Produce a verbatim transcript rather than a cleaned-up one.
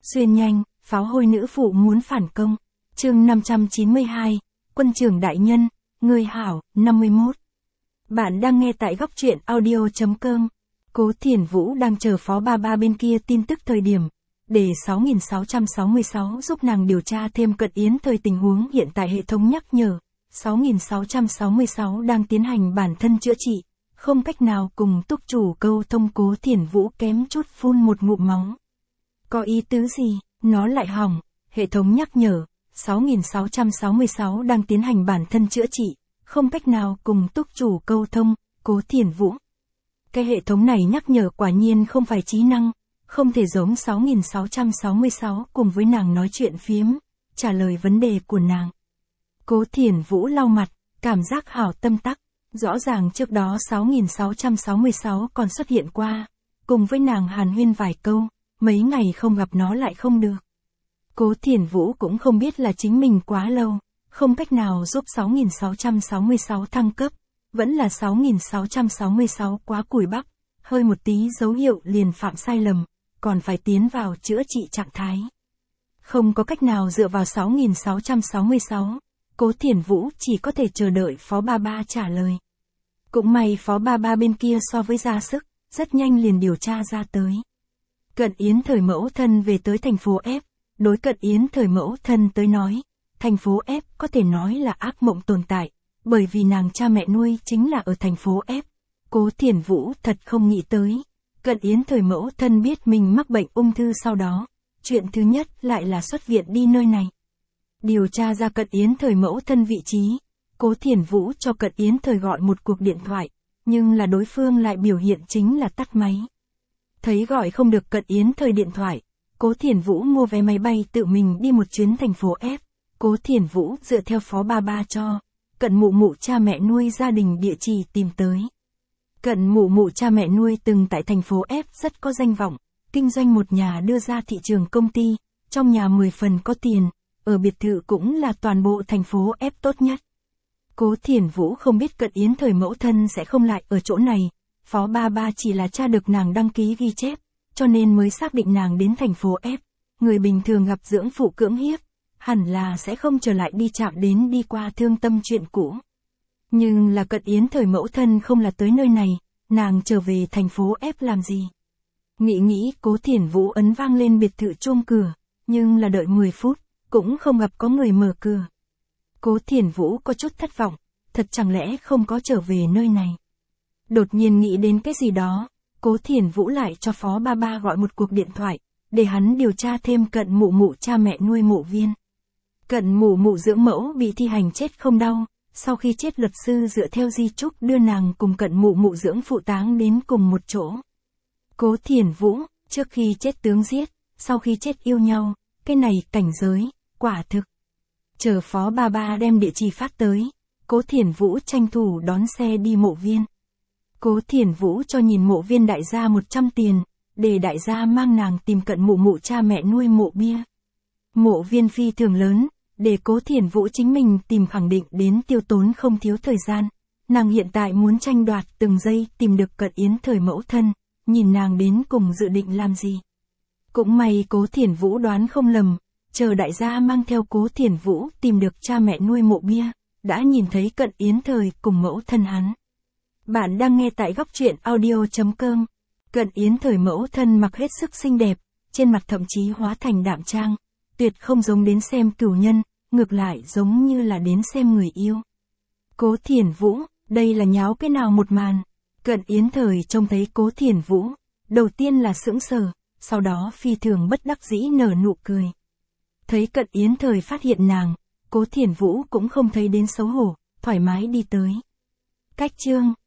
Xuyên nhanh, pháo hôi nữ phụ muốn phản công. Chương năm trăm chín mươi hai, Quân trưởng đại nhân, người hảo, năm mươi mốt. Bạn đang nghe tại góc truyện audio chấm com. Cố Thiển Vũ đang chờ phó ba ba bên kia tin tức thời điểm, để sáu nghìn sáu trăm sáu mươi sáu giúp nàng điều tra thêm Cận Yến thời tình huống hiện tại hệ thống nhắc nhở. sáu nghìn sáu trăm sáu mươi sáu đang tiến hành bản thân chữa trị, không cách nào cùng túc chủ câu thông. Cố Thiển Vũ kém chút phun một ngụm máu. Có ý tứ gì, nó lại hỏng, hệ thống nhắc nhở, sáu nghìn sáu trăm sáu mươi sáu đang tiến hành bản thân chữa trị, không cách nào cùng túc chủ câu thông. Cố Thiển Vũ. Cái hệ thống này nhắc nhở quả nhiên không phải trí năng, không thể giống sáu nghìn sáu trăm sáu mươi sáu cùng với nàng nói chuyện phiếm, trả lời vấn đề của nàng. Cố Thiển Vũ lau mặt, cảm giác hảo tâm tắc, rõ ràng trước đó sáu nghìn sáu trăm sáu mươi sáu còn xuất hiện qua, cùng với nàng hàn huyên vài câu, mấy ngày không gặp nó lại không được. Cố Thiển Vũ cũng không biết là chính mình quá lâu, không cách nào giúp sáu nghìn sáu trăm sáu mươi sáu thăng cấp, vẫn là sáu nghìn sáu trăm sáu mươi sáu quá cùi bắp, hơi một tí dấu hiệu liền phạm sai lầm, còn phải tiến vào chữa trị trạng thái. Không có cách nào dựa vào sáu nghìn sáu trăm sáu mươi sáu, Cố Thiển Vũ chỉ có thể chờ đợi phó ba ba trả lời. Cũng may phó ba ba bên kia so với ra sức, rất nhanh liền điều tra ra tới. Cận Yến thời mẫu thân về tới thành phố F, đối Cận Yến thời mẫu thân tới nói, thành phố F có thể nói là ác mộng tồn tại, bởi vì nàng cha mẹ nuôi chính là ở thành phố F. Cố Thiển Vũ thật không nghĩ tới, Cận Yến thời mẫu thân biết mình mắc bệnh ung thư sau đó, chuyện thứ nhất lại là xuất viện đi nơi này. Điều tra ra Cận Yến thời mẫu thân vị trí, Cố Thiển Vũ cho Cận Yến thời gọi một cuộc điện thoại, nhưng là đối phương lại biểu hiện chính là tắt máy. Thấy gọi không được Cận Yến thời điện thoại, Cố Thiển Vũ mua vé máy bay tự mình đi một chuyến thành phố F. Cố Thiển Vũ dựa theo phó ba ba cho, Cận mụ mụ cha mẹ nuôi gia đình địa chỉ tìm tới. Cận mụ mụ cha mẹ nuôi từng tại thành phố F rất có danh vọng, kinh doanh một nhà đưa ra thị trường công ty, trong nhà mười phần có tiền, ở biệt thự cũng là toàn bộ thành phố F tốt nhất. Cố Thiển Vũ không biết Cận Yến thời mẫu thân sẽ không lại ở chỗ này, phó ba ba chỉ là tra được nàng đăng ký ghi chép, cho nên mới xác định nàng đến thành phố F. Người bình thường gặp dưỡng phụ cưỡng hiếp, hẳn là sẽ không trở lại đi chạm đến đi qua thương tâm chuyện cũ. Nhưng là Cận Yến thời mẫu thân không là tới nơi này, nàng trở về thành phố F làm gì? Nghĩ nghĩ Cố Thiển Vũ ấn vang lên biệt thự chuông cửa, nhưng là đợi mười phút, cũng không gặp có người mở cửa. Cố Thiển Vũ có chút thất vọng, thật chẳng lẽ không có trở về nơi này. Đột nhiên nghĩ đến cái gì đó, Cố Thiển Vũ lại cho phó ba ba gọi một cuộc điện thoại, để hắn điều tra thêm Cận mụ mụ cha mẹ nuôi mộ viên. Cận mụ mụ dưỡng mẫu bị thi hành chết không đau, sau khi chết luật sư dựa theo di chúc đưa nàng cùng Cận mụ mụ dưỡng phụ táng đến cùng một chỗ. Cố Thiển Vũ, trước khi chết tướng giết, sau khi chết yêu nhau, cái này cảnh giới, quả thực. Chờ phó ba ba đem địa chỉ phát tới, Cố Thiển Vũ tranh thủ đón xe đi mộ viên. Cố Thiển Vũ cho nhìn mộ viên đại gia một trăm tiền, để đại gia mang nàng tìm Cận mụ mụ cha mẹ nuôi mộ bia. Mộ viên phi thường lớn, để Cố Thiển Vũ chính mình tìm khẳng định đến tiêu tốn không thiếu thời gian. Nàng hiện tại muốn tranh đoạt từng giây tìm được Cận Yến thời mẫu thân, nhìn nàng đến cùng dự định làm gì. Cũng may Cố Thiển Vũ đoán không lầm, chờ đại gia mang theo Cố Thiển Vũ tìm được cha mẹ nuôi mộ bia, đã nhìn thấy Cận Yến thời cùng mẫu thân hắn. Bạn đang nghe tại góc truyện audio chấm com. Cận Yến thời mẫu thân mặc hết sức xinh đẹp, trên mặt thậm chí hóa thành đạm trang, tuyệt không giống đến xem cửu nhân, ngược lại giống như là đến xem người yêu. Cố Thiển Vũ, đây là nháo cái nào một màn. Cận Yến thời trông thấy Cố Thiển Vũ, đầu tiên là sững sờ, sau đó phi thường bất đắc dĩ nở nụ cười. Thấy Cận Yến thời phát hiện nàng, Cố Thiển Vũ cũng không thấy đến xấu hổ, thoải mái đi tới. Cách chương